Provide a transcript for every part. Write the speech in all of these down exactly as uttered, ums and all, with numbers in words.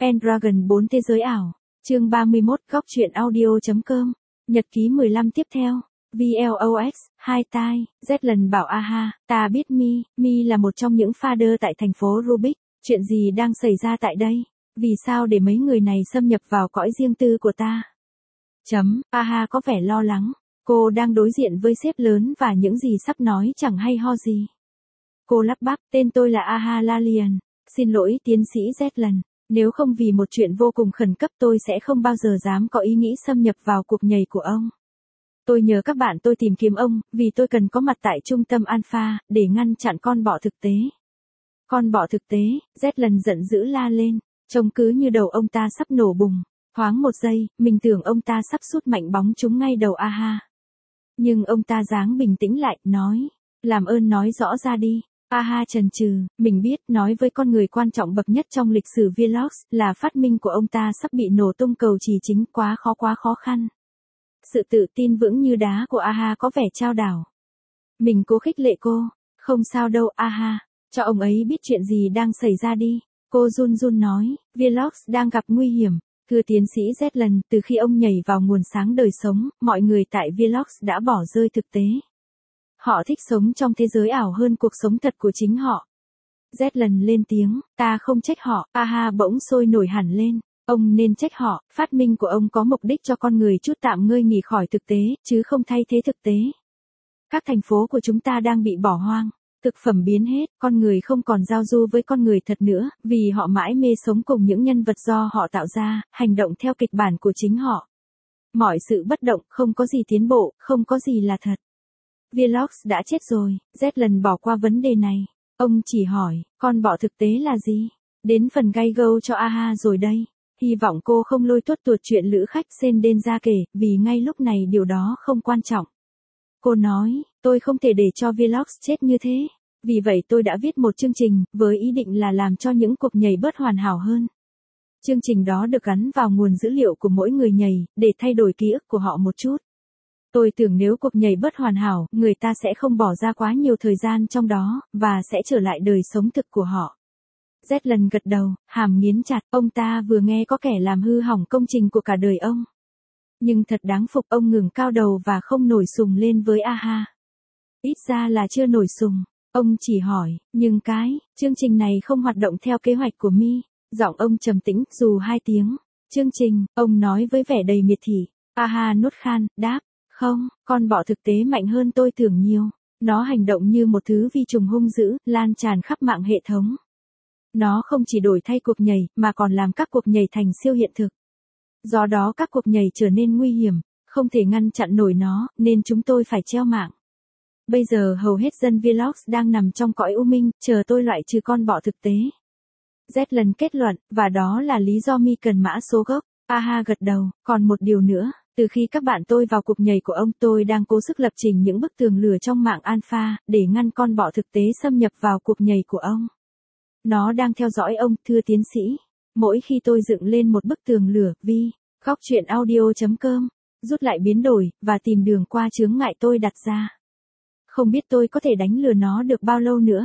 Pendragon bốn thế giới ảo. Chương ba mươi mốt góc truyện audio.com. Nhật ký mười lăm tiếp theo. VLOX, hai tai, Zetland bảo aha, ta biết Mi, Mi là một trong những father tại thành phố Rubik, chuyện gì đang xảy ra tại đây? Vì sao để mấy người này xâm nhập vào cõi riêng tư của ta? Chấm, aha có vẻ lo lắng, cô đang đối diện với sếp lớn và những gì sắp nói chẳng hay ho gì. Cô lắp bắp, tên tôi là aha Lalian, xin lỗi tiến sĩ Zetland. Nếu không vì một chuyện vô cùng khẩn cấp tôi sẽ không bao giờ dám có ý nghĩ xâm nhập vào cuộc nhảy của ông. Tôi nhờ các bạn tôi tìm kiếm ông, vì tôi cần có mặt tại trung tâm Alpha, để ngăn chặn con bọ thực tế. Con bọ thực tế, Zetland giận dữ la lên, trông cứ như đầu ông ta sắp nổ bùng. Thoáng một giây, mình tưởng ông ta sắp sút mạnh bóng trúng ngay đầu aha. Nhưng ông ta dáng bình tĩnh lại, nói, làm ơn nói rõ ra đi. aha chần chừ, mình biết, nói với con người quan trọng bậc nhất trong lịch sử Vlogs, là phát minh của ông ta sắp bị nổ tung cầu trì chính, quá khó quá khó khăn. Sự tự tin vững như đá của aha có vẻ trao đảo. Mình cố khích lệ cô, không sao đâu aha, cho ông ấy biết chuyện gì đang xảy ra đi. Cô run run nói, Vlogs đang gặp nguy hiểm. Thưa tiến sĩ Zetland, từ khi ông nhảy vào nguồn sáng đời sống, mọi người tại Vlogs đã bỏ rơi thực tế. Họ thích sống trong thế giới ảo hơn cuộc sống thật của chính họ. Zetland lên tiếng, ta không trách họ, aha bỗng sôi nổi hẳn lên. Ông nên trách họ, phát minh của ông có mục đích cho con người chút tạm ngơi nghỉ khỏi thực tế, chứ không thay thế thực tế. Các thành phố của chúng ta đang bị bỏ hoang, thực phẩm biến hết, con người không còn giao du với con người thật nữa, vì họ mãi mê sống cùng những nhân vật do họ tạo ra, hành động theo kịch bản của chính họ. Mọi sự bất động, không có gì tiến bộ, không có gì là thật. Vlogs đã chết rồi, Zetland bỏ qua vấn đề này. Ông chỉ hỏi, con bọ thực tế là gì? Đến phần gay go cho aha rồi đây. Hy vọng cô không lôi tuốt tuột chuyện lữ khách Sen đến ra kể, vì ngay lúc này điều đó không quan trọng. Cô nói, tôi không thể để cho Vlogs chết như thế. Vì vậy tôi đã viết một chương trình, với ý định là làm cho những cuộc nhảy bớt hoàn hảo hơn. Chương trình đó được gắn vào nguồn dữ liệu của mỗi người nhảy, để thay đổi ký ức của họ một chút. Tôi tưởng nếu cuộc nhảy bớt hoàn hảo, người ta sẽ không bỏ ra quá nhiều thời gian trong đó, và sẽ trở lại đời sống thực của họ. Zetland gật đầu, hàm nghiến chặt, ông ta vừa nghe có kẻ làm hư hỏng công trình của cả đời ông. Nhưng thật đáng phục, ông ngừng cao đầu và không nổi sùng lên với aha. Ít ra là chưa nổi sùng. Ông chỉ hỏi, nhưng cái, chương trình này không hoạt động theo kế hoạch của Mi. Giọng ông trầm tĩnh, dù hai tiếng. Chương trình, ông nói với vẻ đầy miệt thị. aha nuốt khan, đáp, không, con bọ thực tế mạnh hơn tôi tưởng nhiều. Nó hành động như một thứ vi trùng hung dữ, lan tràn khắp mạng hệ thống. Nó không chỉ đổi thay cuộc nhảy, mà còn làm các cuộc nhảy thành siêu hiện thực. Do đó các cuộc nhảy trở nên nguy hiểm, không thể ngăn chặn nổi nó, nên chúng tôi phải treo mạng. Bây giờ hầu hết dân Vlogs đang nằm trong cõi u minh, chờ tôi loại trừ con bọ thực tế. Zetland kết luận, và đó là lý do Mi cần mã số gốc. aha gật đầu, còn một điều nữa, từ khi các bạn tôi vào cuộc nhảy của ông tôi đang cố sức lập trình những bức tường lửa trong mạng Alpha, để ngăn con bọ thực tế xâm nhập vào cuộc nhảy của ông. Nó đang theo dõi ông, thưa tiến sĩ. Mỗi khi tôi dựng lên một bức tường lửa, vi, góc truyện audio.com, rút lại biến đổi, và tìm đường qua chướng ngại tôi đặt ra. Không biết tôi có thể đánh lừa nó được bao lâu nữa.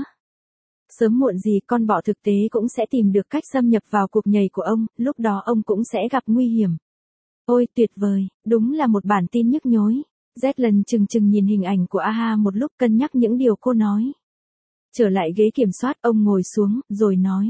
Sớm muộn gì con bọ thực tế cũng sẽ tìm được cách xâm nhập vào cuộc nhảy của ông, lúc đó ông cũng sẽ gặp nguy hiểm. Ôi tuyệt vời, đúng là một bản tin nhức nhối. Zetland chừng chừng nhìn hình ảnh của aha một lúc, cân nhắc những điều cô nói. Trở lại ghế kiểm soát, ông ngồi xuống, rồi nói.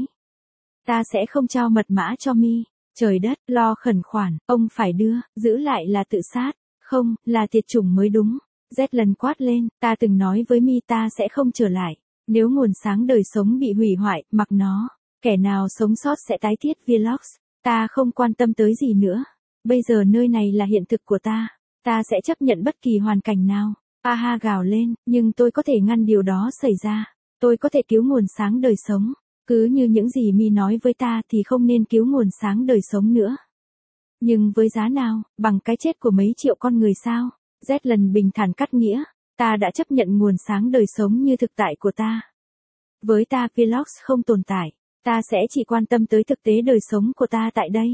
Ta sẽ không trao mật mã cho Mi. Trời đất, lo khẩn khoản, ông phải đưa, giữ lại là tự sát. Không, là tiệt chủng mới đúng. Zetland quát lên, ta từng nói với Mi ta sẽ không trở lại. Nếu nguồn sáng đời sống bị hủy hoại, mặc nó. Kẻ nào sống sót sẽ tái thiết Vlogs. Ta không quan tâm tới gì nữa. Bây giờ nơi này là hiện thực của ta. Ta sẽ chấp nhận bất kỳ hoàn cảnh nào. aha gào lên, nhưng tôi có thể ngăn điều đó xảy ra. Tôi có thể cứu nguồn sáng đời sống. Cứ như những gì Mi nói với ta thì không nên cứu nguồn sáng đời sống nữa. Nhưng với giá nào, bằng cái chết của mấy triệu con người sao? Zetland bình thản cắt nghĩa. Ta đã chấp nhận nguồn sáng đời sống như thực tại của ta. Với ta Vlogs không tồn tại. Ta sẽ chỉ quan tâm tới thực tế đời sống của ta tại đây.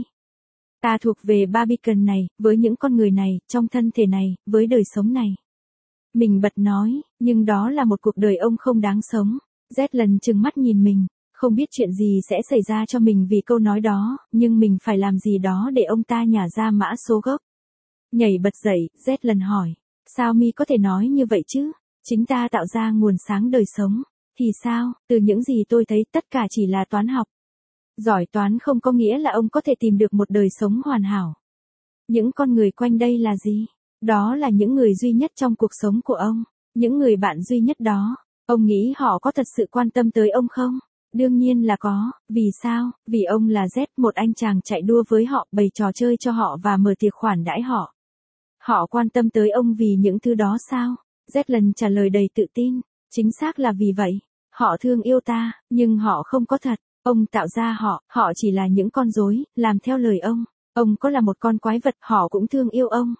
Ta thuộc về Barbican này, với những con người này, trong thân thể này, với đời sống này. Mình bật nói, nhưng đó là một cuộc đời ông không đáng sống. Zetland trừng mắt nhìn mình. Không biết chuyện gì sẽ xảy ra cho mình vì câu nói đó, nhưng mình phải làm gì đó để ông ta nhả ra mã số gốc. Nhảy bật dậy, Z lần hỏi. Sao mi có thể nói như vậy chứ? Chính ta tạo ra nguồn sáng đời sống. Thì sao, từ những gì tôi thấy tất cả chỉ là toán học. Giỏi toán không có nghĩa là ông có thể tìm được một đời sống hoàn hảo. Những con người quanh đây là gì? Đó là những người duy nhất trong cuộc sống của ông. Những người bạn duy nhất đó. Ông nghĩ họ có thật sự quan tâm tới ông không? Đương nhiên là có. Vì sao? Vì ông là Z, một anh chàng chạy đua với họ, bày trò chơi cho họ và mở tiệc khoản đãi họ. Họ quan tâm tới ông vì những thứ đó sao? Z lần trả lời đầy tự tin. Chính xác là vì vậy. Họ thương yêu ta, nhưng họ không có thật. Ông tạo ra họ, họ chỉ là những con rối, làm theo lời ông. Ông có là một con quái vật, họ cũng thương yêu ông.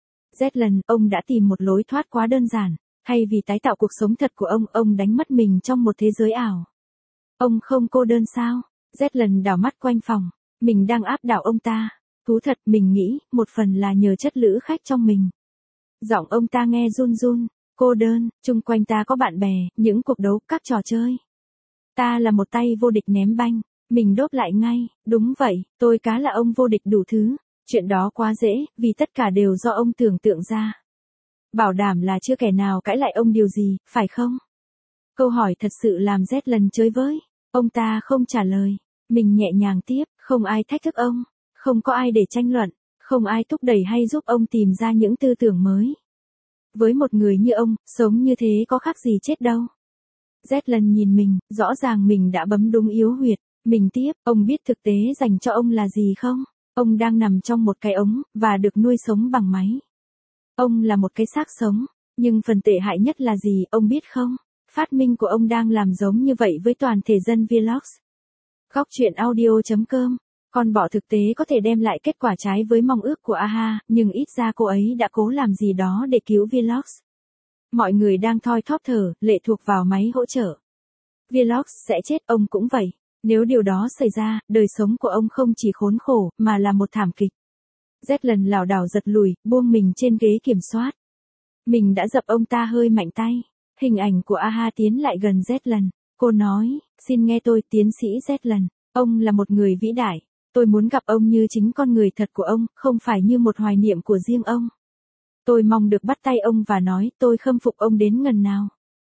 Z lần, ông đã tìm một lối thoát quá đơn giản. Thay vì tái tạo cuộc sống thật của ông, ông đánh mất mình trong một thế giới ảo. Ông không cô đơn sao? Z lần đảo mắt quanh phòng. Mình đang áp đảo ông ta. Thú thật, mình nghĩ, một phần là nhờ chất lữ khách trong mình. Giọng ông ta nghe run run. Cô đơn, chung quanh ta có bạn bè, những cuộc đấu, các trò chơi. Ta là một tay vô địch ném banh. Mình đốt lại ngay. Đúng vậy, tôi cá là ông vô địch đủ thứ. Chuyện đó quá dễ, vì tất cả đều do ông tưởng tượng ra. Bảo đảm là chưa kẻ nào cãi lại ông điều gì, phải không? Câu hỏi thật sự làm Z lần chơi với. Ông ta không trả lời. Mình nhẹ nhàng tiếp, không ai thách thức ông. Không có ai để tranh luận. Không ai thúc đẩy hay giúp ông tìm ra những tư tưởng mới. Với một người như ông, sống như thế có khác gì chết đâu. Z lần nhìn mình, rõ ràng mình đã bấm đúng yếu huyệt. Mình tiếp, ông biết thực tế dành cho ông là gì không? Ông đang nằm trong một cái ống, và được nuôi sống bằng máy. Ông là một cái xác sống. Nhưng phần tệ hại nhất là gì, ông biết không? Phát minh của ông đang làm giống như vậy với toàn thể dân Vlogs. Góc truyện audio chấm com. Con bọ thực tế có thể đem lại kết quả trái với mong ước của a ha, nhưng ít ra cô ấy đã cố làm gì đó để cứu Vlogs. Mọi người đang thoi thóp thở, lệ thuộc vào máy hỗ trợ. Vlogs sẽ chết, ông cũng vậy. Nếu điều đó xảy ra, đời sống của ông không chỉ khốn khổ, mà là một thảm kịch. Z lần lảo đảo giật lùi, buông mình trên ghế kiểm soát. Mình đã dập ông ta hơi mạnh tay. Hình ảnh của a ha tiến lại gần Z lần. Cô nói, xin nghe tôi, tiến sĩ Z lần. Ông là một người vĩ đại. Tôi muốn gặp ông như chính con người thật của ông, không phải như một hoài niệm của riêng ông. Tôi mong được bắt tay ông và nói, tôi khâm phục ông đến ngần nào.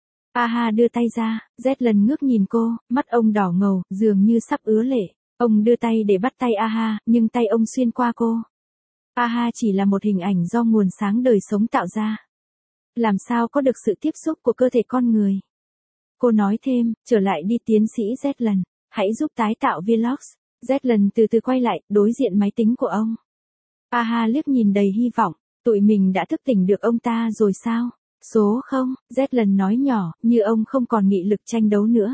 a ha đưa tay ra, Z lần ngước nhìn cô, mắt ông đỏ ngầu, dường như sắp ứa lệ. Ông đưa tay để bắt tay a ha, nhưng tay ông xuyên qua cô. a ha chỉ là một hình ảnh do nguồn sáng đời sống tạo ra. Làm sao có được sự tiếp xúc của cơ thể con người? Cô nói thêm, trở lại đi tiến sĩ Z lần, hãy giúp tái tạo Vlogs. Z lần từ từ quay lại, đối diện máy tính của ông. a ha liếc nhìn đầy hy vọng, tụi mình đã thức tỉnh được ông ta rồi sao? Số không, Z lần nói nhỏ, như ông không còn nghị lực tranh đấu nữa.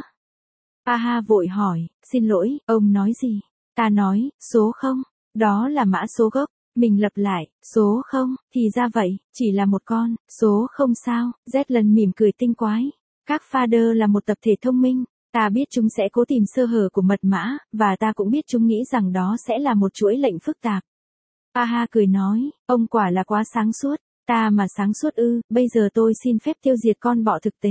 a ha vội hỏi, xin lỗi, ông nói gì? Ta nói, số không, đó là mã số gốc. Mình lặp lại, số không, thì ra vậy, chỉ là một con, số không sao, Z lần mỉm cười tinh quái. Các fader là một tập thể thông minh, ta biết chúng sẽ cố tìm sơ hở của mật mã, và ta cũng biết chúng nghĩ rằng đó sẽ là một chuỗi lệnh phức tạp. a ha cười nói, ông quả là quá sáng suốt, ta mà sáng suốt ư, bây giờ tôi xin phép tiêu diệt con bọ thực tế.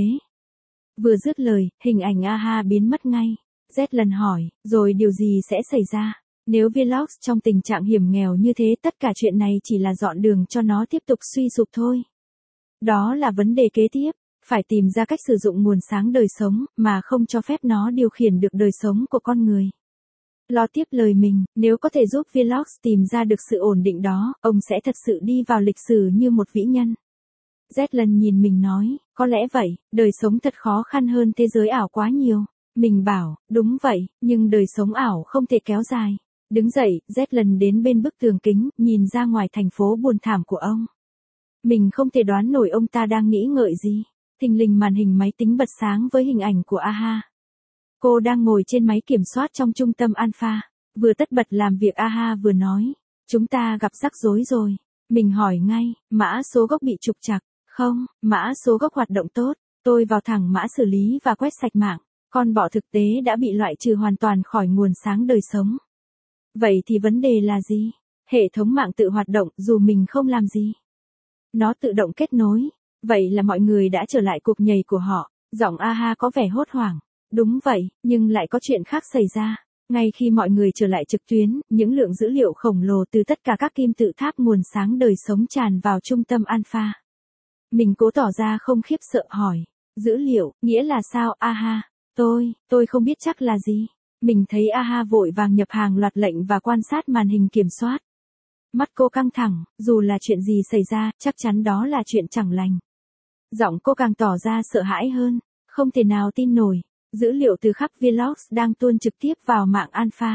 Vừa dứt lời, hình ảnh a ha biến mất ngay. Z lần hỏi, rồi điều gì sẽ xảy ra? Nếu Vlogs trong tình trạng hiểm nghèo như thế, tất cả chuyện này chỉ là dọn đường cho nó tiếp tục suy sụp thôi. Đó là vấn đề kế tiếp, phải tìm ra cách sử dụng nguồn sáng đời sống, mà không cho phép nó điều khiển được đời sống của con người. Lo tiếp lời mình, nếu có thể giúp Vlogs tìm ra được sự ổn định đó, ông sẽ thật sự đi vào lịch sử như một vĩ nhân. Z lần nhìn mình nói, có lẽ vậy, đời sống thật khó khăn hơn thế giới ảo quá nhiều. Mình bảo, đúng vậy, nhưng đời sống ảo không thể kéo dài. Đứng dậy, Z lần đến bên bức tường kính, nhìn ra ngoài thành phố buồn thảm của ông. Mình không thể đoán nổi ông ta đang nghĩ ngợi gì. Thình lình màn hình máy tính bật sáng với hình ảnh của a ha. Cô đang ngồi trên máy kiểm soát trong trung tâm Alpha, vừa tất bật làm việc a ha vừa nói. Chúng ta gặp rắc rối rồi. Mình hỏi ngay, mã số gốc bị trục trặc. Không, mã số gốc hoạt động tốt. Tôi vào thẳng mã xử lý và quét sạch mạng. Con bọ thực tế đã bị loại trừ hoàn toàn khỏi nguồn sáng đời sống. Vậy thì vấn đề là gì? Hệ thống mạng tự hoạt động dù mình không làm gì. Nó tự động kết nối. Vậy là mọi người đã trở lại cuộc nhảy của họ. Giọng a ha có vẻ hốt hoảng. Đúng vậy, nhưng lại có chuyện khác xảy ra. Ngay khi mọi người trở lại trực tuyến, những lượng dữ liệu khổng lồ từ tất cả các kim tự tháp nguồn sáng đời sống tràn vào trung tâm Alpha. Mình cố tỏ ra không khiếp sợ hỏi. Dữ liệu, nghĩa là sao Aha? Tôi, tôi không biết chắc là gì. Mình thấy Aha vội vàng nhập hàng loạt lệnh và quan sát màn hình kiểm soát. Mắt cô căng thẳng, dù là chuyện gì xảy ra, chắc chắn đó là chuyện chẳng lành. Giọng cô càng tỏ ra sợ hãi hơn, không thể nào tin nổi. Dữ liệu từ khắp Vlogs đang tuôn trực tiếp vào mạng Alpha.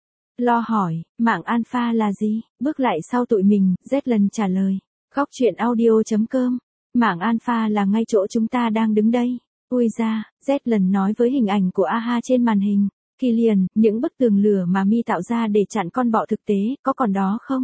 Lo hỏi, mạng Alpha là gì? Bước lại sau tụi mình, Zetland trả lời. Góc chuyện audio chấm com. Mạng Alpha là ngay chỗ chúng ta đang đứng đây. Ui ra, Zetland nói với hình ảnh của Aha trên màn hình. Killian, những bức tường lửa mà Mi tạo ra để chặn con bọ thực tế, có còn đó không?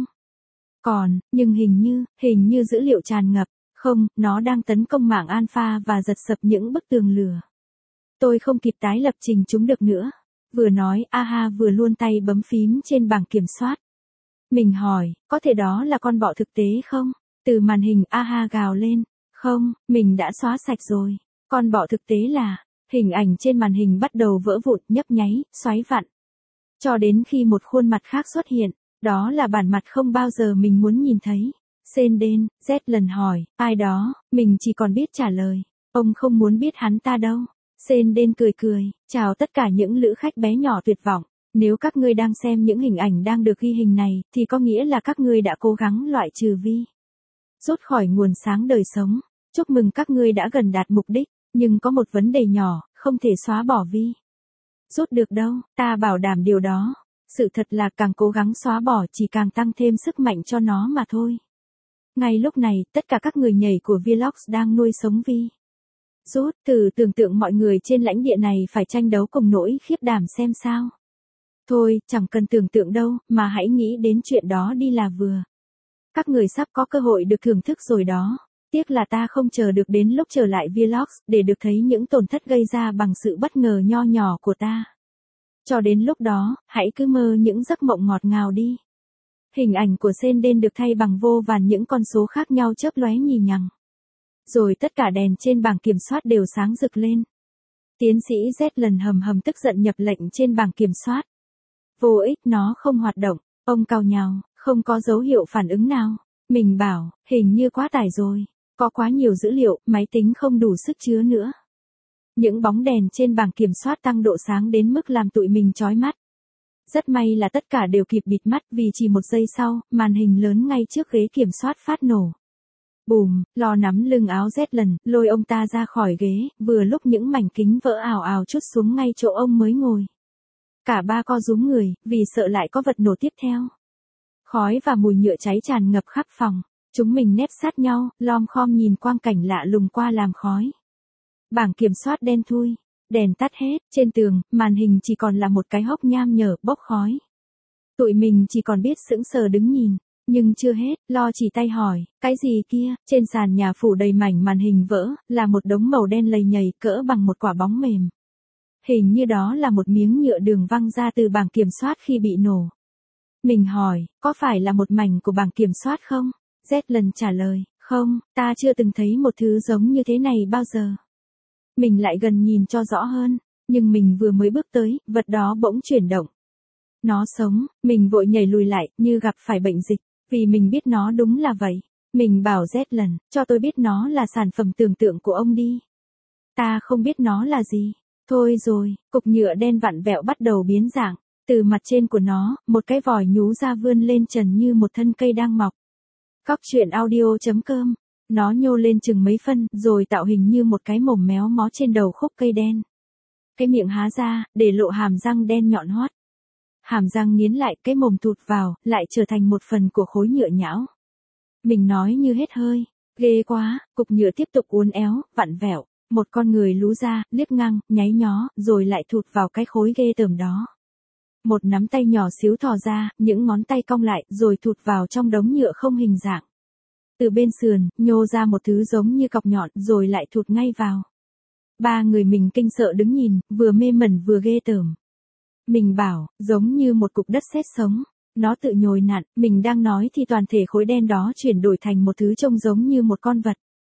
Còn, nhưng hình như, hình như dữ liệu tràn ngập. Không, nó đang tấn công mạng Alpha và giật sập những bức tường lửa. Tôi không kịp tái lập trình chúng được nữa. Vừa nói, Aha vừa luồn tay bấm phím trên bảng kiểm soát. Mình hỏi, có thể đó là con bọ thực tế không? Từ màn hình Aha gào lên. Không, mình đã xóa sạch rồi. Con bọ thực tế là, hình ảnh trên màn hình bắt đầu vỡ vụn, nhấp nháy, xoáy vặn. Cho đến khi một khuôn mặt khác xuất hiện, đó là bản mặt không bao giờ mình muốn nhìn thấy. Senden, Zetland hỏi, ai đó, mình chỉ còn biết trả lời. Ông không muốn biết hắn ta đâu. Senden cười cười, chào tất cả những lữ khách bé nhỏ tuyệt vọng. Nếu các ngươi đang xem những hình ảnh đang được ghi hình này, thì có nghĩa là các ngươi đã cố gắng loại trừ vi. Rút khỏi nguồn sáng đời sống. Chúc mừng các ngươi đã gần đạt mục đích, nhưng có một vấn đề nhỏ, không thể xóa bỏ vi. Rút được đâu, ta bảo đảm điều đó. Sự thật là càng cố gắng xóa bỏ chỉ càng tăng thêm sức mạnh cho nó mà thôi. Ngay lúc này, tất cả các người nhảy của Vlogs đang nuôi sống vi. Rút, thử tưởng tượng mọi người trên lãnh địa này phải tranh đấu cùng nỗi khiếp đảm xem sao. Thôi, chẳng cần tưởng tượng đâu, mà hãy nghĩ đến chuyện đó đi là vừa. Các người sắp có cơ hội được thưởng thức rồi đó. Tiếc là ta không chờ được đến lúc trở lại Vlogs để được thấy những tổn thất gây ra bằng sự bất ngờ nho nhỏ của ta. Cho đến lúc đó, hãy cứ mơ những giấc mộng ngọt ngào đi. Hình ảnh của Senden được thay bằng vô vàn những con số khác nhau chớp lóe nhì nhằng. Rồi tất cả đèn trên bảng kiểm soát đều sáng rực lên. Tiến sĩ Zetland hầm hầm tức giận nhập lệnh trên bảng kiểm soát. Vô ích, nó không hoạt động. Ông cau nhàu, không có dấu hiệu phản ứng nào. Mình bảo, hình như quá tải rồi. Có quá nhiều dữ liệu, máy tính không đủ sức chứa nữa. Những bóng đèn trên bảng kiểm soát tăng độ sáng đến mức làm tụi mình chói mắt. Rất may là tất cả đều kịp bịt mắt vì chỉ một giây sau, màn hình lớn ngay trước ghế kiểm soát phát nổ. Bùm, Lo nắm lưng áo Zetland, lôi ông ta ra khỏi ghế, vừa lúc những mảnh kính vỡ ào ào trút xuống ngay chỗ ông mới ngồi. Cả ba co rúm người, vì sợ lại có vật nổ tiếp theo. Khói và mùi nhựa cháy tràn ngập khắp phòng. Chúng mình nép sát nhau, lom khom nhìn quang cảnh lạ lùng qua làn khói. Bảng kiểm soát đen thui, đèn tắt hết, trên tường, màn hình chỉ còn là một cái hốc nham nhở bốc khói. Tụi mình chỉ còn biết sững sờ đứng nhìn, nhưng chưa hết, Lo chỉ tay hỏi, cái gì kia, trên sàn nhà phủ đầy mảnh màn hình vỡ, là một đống màu đen lầy nhầy cỡ bằng một quả bóng mềm. Hình như đó là một miếng nhựa đường văng ra từ bảng kiểm soát khi bị nổ. Mình hỏi, có phải là một mảnh của bảng kiểm soát không? Zetland trả lời, không, ta chưa từng thấy một thứ giống như thế này bao giờ. Mình lại gần nhìn cho rõ hơn, nhưng mình vừa mới bước tới, vật đó bỗng chuyển động. Nó sống, mình vội nhảy lùi lại, như gặp phải bệnh dịch, vì mình biết nó đúng là vậy. Mình bảo Zetland, cho tôi biết nó là sản phẩm tưởng tượng của ông đi. Ta không biết nó là gì. Thôi rồi, cục nhựa đen vặn vẹo bắt đầu biến dạng. Từ mặt trên của nó, một cái vòi nhú ra vươn lên trần như một thân cây đang mọc. Góc chuyện audio chấm com. Nó nhô lên chừng mấy phân, rồi tạo hình như một cái mồm méo mó trên đầu khúc cây đen. Cái miệng há ra, để lộ hàm răng đen nhọn hoắt. Hàm răng nghiến lại, cái mồm thụt vào, lại trở thành một phần của khối nhựa nhão. Mình nói như hết hơi. Ghê quá, cục nhựa tiếp tục uốn éo, vặn vẹo. Một con người lú ra, liếc ngang, nháy nhó, rồi lại thụt vào cái khối ghê tởm đó. Một nắm tay nhỏ xíu thò ra, những ngón tay cong lại, rồi thụt vào trong đống nhựa không hình dạng. Từ bên sườn, nhô ra một thứ giống như cọc nhọn, rồi lại thụt ngay vào. Ba người mình kinh sợ đứng nhìn, vừa mê mẩn vừa ghê tởm. Mình bảo, giống như một cục đất sét sống. Nó tự nhồi nặn, mình đang nói thì toàn thể khối đen đó chuyển đổi thành một thứ trông giống như một con vật.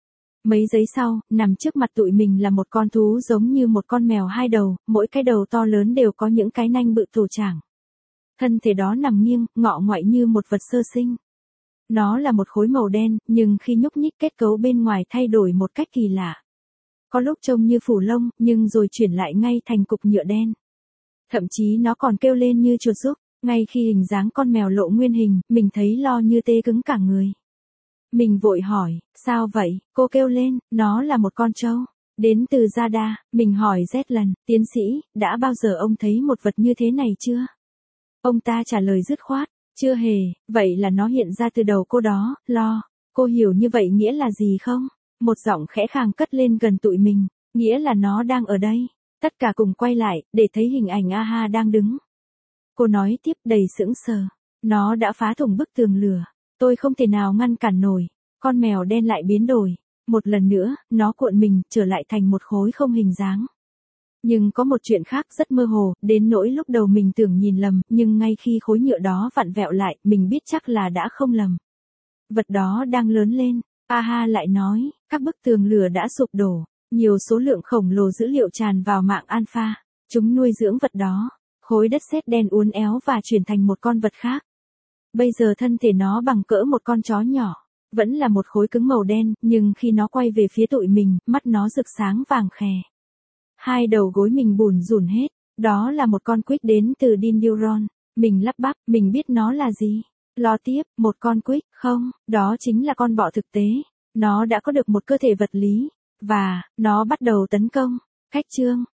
Mấy giây sau, nằm trước mặt tụi mình là một con thú giống như một con mèo hai đầu, mỗi cái đầu to lớn đều có những cái nanh bự tổ chảng. Thân thể đó nằm nghiêng, ngọ ngoại như một vật sơ sinh. Nó là một khối màu đen, nhưng khi nhúc nhích kết cấu bên ngoài thay đổi một cách kỳ lạ. Có lúc trông như phủ lông, nhưng rồi chuyển lại ngay thành cục nhựa đen. Thậm chí nó còn kêu lên như chuột rúc, ngay khi hình dáng con mèo lộ nguyên hình, mình thấy lo như tê cứng cả người. Mình vội hỏi, sao vậy? Cô kêu lên, nó là một con trâu. Đến từ Jada, mình hỏi Z lần, tiến sĩ, đã bao giờ ông thấy một vật như thế này chưa? Ông ta trả lời dứt khoát, chưa hề, vậy là nó hiện ra từ đầu cô đó, lo. Cô hiểu như vậy nghĩa là gì không? Một giọng khẽ khàng cất lên gần tụi mình, nghĩa là nó đang ở đây. Tất cả cùng quay lại, để thấy hình ảnh Aha đang đứng. Cô nói tiếp đầy sững sờ. Nó đã phá thủng bức tường lửa. Tôi không thể nào ngăn cản nổi. Con mèo đen lại biến đổi. Một lần nữa, nó cuộn mình, trở lại thành một khối không hình dáng. Nhưng có một chuyện khác rất mơ hồ, đến nỗi lúc đầu mình tưởng nhìn lầm, nhưng ngay khi khối nhựa đó vặn vẹo lại, mình biết chắc là đã không lầm. Vật đó đang lớn lên. Aha lại nói, các bức tường lửa đã sụp đổ. Nhiều số lượng khổng lồ dữ liệu tràn vào mạng alpha. Chúng nuôi dưỡng vật đó. Khối đất sét đen uốn éo và chuyển thành một con vật khác. Bây giờ thân thể nó bằng cỡ một con chó nhỏ. Vẫn là một khối cứng màu đen, nhưng khi nó quay về phía tụi mình, mắt nó rực sáng vàng khè. Hai đầu gối mình bủn rủn hết. Đó là một con quýt đến từ Dinduron. Mình lắp bắp, mình biết nó là gì. Lo tiếp, một con quýt, không, đó chính là con bọ thực tế. Nó đã có được một cơ thể vật lý. Và, nó bắt đầu tấn công. Cách chương